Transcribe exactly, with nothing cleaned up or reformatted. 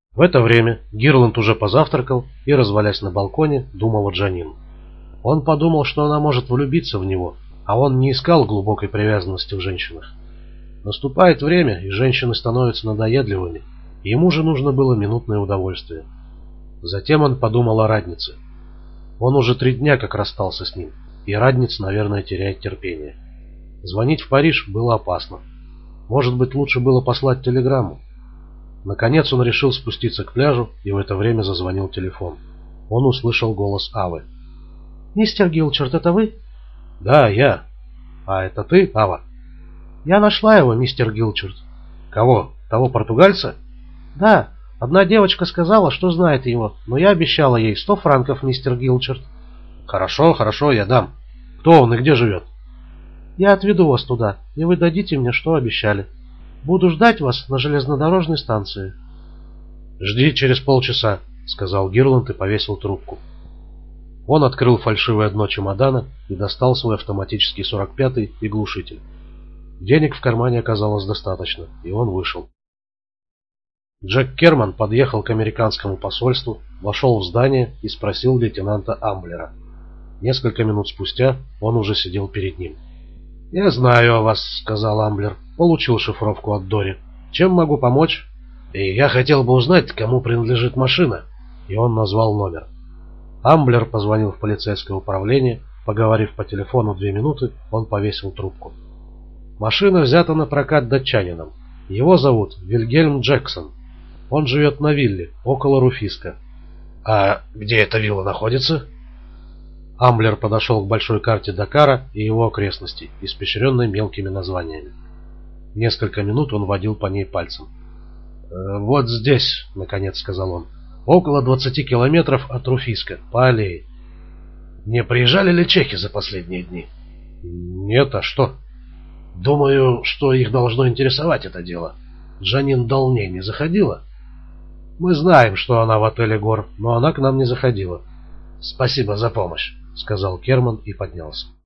В это время Гирланд уже позавтракал и, развалясь на балконе, думал о Джанин. Он подумал, что она может влюбиться в него, а он не искал глубокой привязанности в женщинах. Наступает время, и женщины становятся надоедливыми, и ему же нужно было минутное удовольствие. Затем он подумал о Раднице. Он уже три дня как расстался с ним, и Радниц, наверное, теряет терпение. Звонить в Париж было опасно. Может быть, лучше было послать телеграмму. Наконец он решил спуститься к пляжу, и в это время зазвонил телефон. Он услышал голос Авы. «Мистер Гилчард, это вы?» «Да, я. А это ты, Ава?» «Я нашла его, мистер Гилчард». «Кого? Того португальца?» «Да. Одна девочка сказала, что знает его, но я обещала ей сто франков, мистер Гилчард». «Хорошо, хорошо, я дам. Кто он и где живет?» «Я отведу вас туда, и вы дадите мне, что обещали. Буду ждать вас на железнодорожной станции». «Жди через полчаса», — сказал Гирланд и повесил трубку. Он открыл фальшивое дно чемодана и достал свой автоматический сорок пятый и глушитель. Денег в кармане оказалось достаточно, и он вышел. Джек Керман подъехал к американскому посольству, вошел в здание и спросил лейтенанта Амблера. Несколько минут спустя он уже сидел перед ним. «Я знаю о вас», — сказал Амблер. «Получил шифровку от Дори. Чем могу помочь?» «И я хотел бы узнать, кому принадлежит машина». И он назвал номер. Амблер позвонил в полицейское управление. Поговорив по телефону две минуты, он повесил трубку. «Машина взята на прокат датчанином. Его зовут Вильгельм Джексон. Он живет на вилле, около Руфиска». «А где эта вилла находится?» Амблер подошел к большой карте Дакара и его окрестностей, испещренной мелкими названиями. Несколько минут он водил по ней пальцем. «Э, «Вот здесь», — наконец сказал он, — «около двадцати километров от Руфиска, по аллее». «Не приезжали ли чехи за последние дни?» «Нет, а что?» «Думаю, что их должно интересовать это дело. Джанин Долне не заходила?» «Мы знаем, что она в отеле Гор, но она к нам не заходила». «Спасибо за помощь», — сказал Керман и поднялся.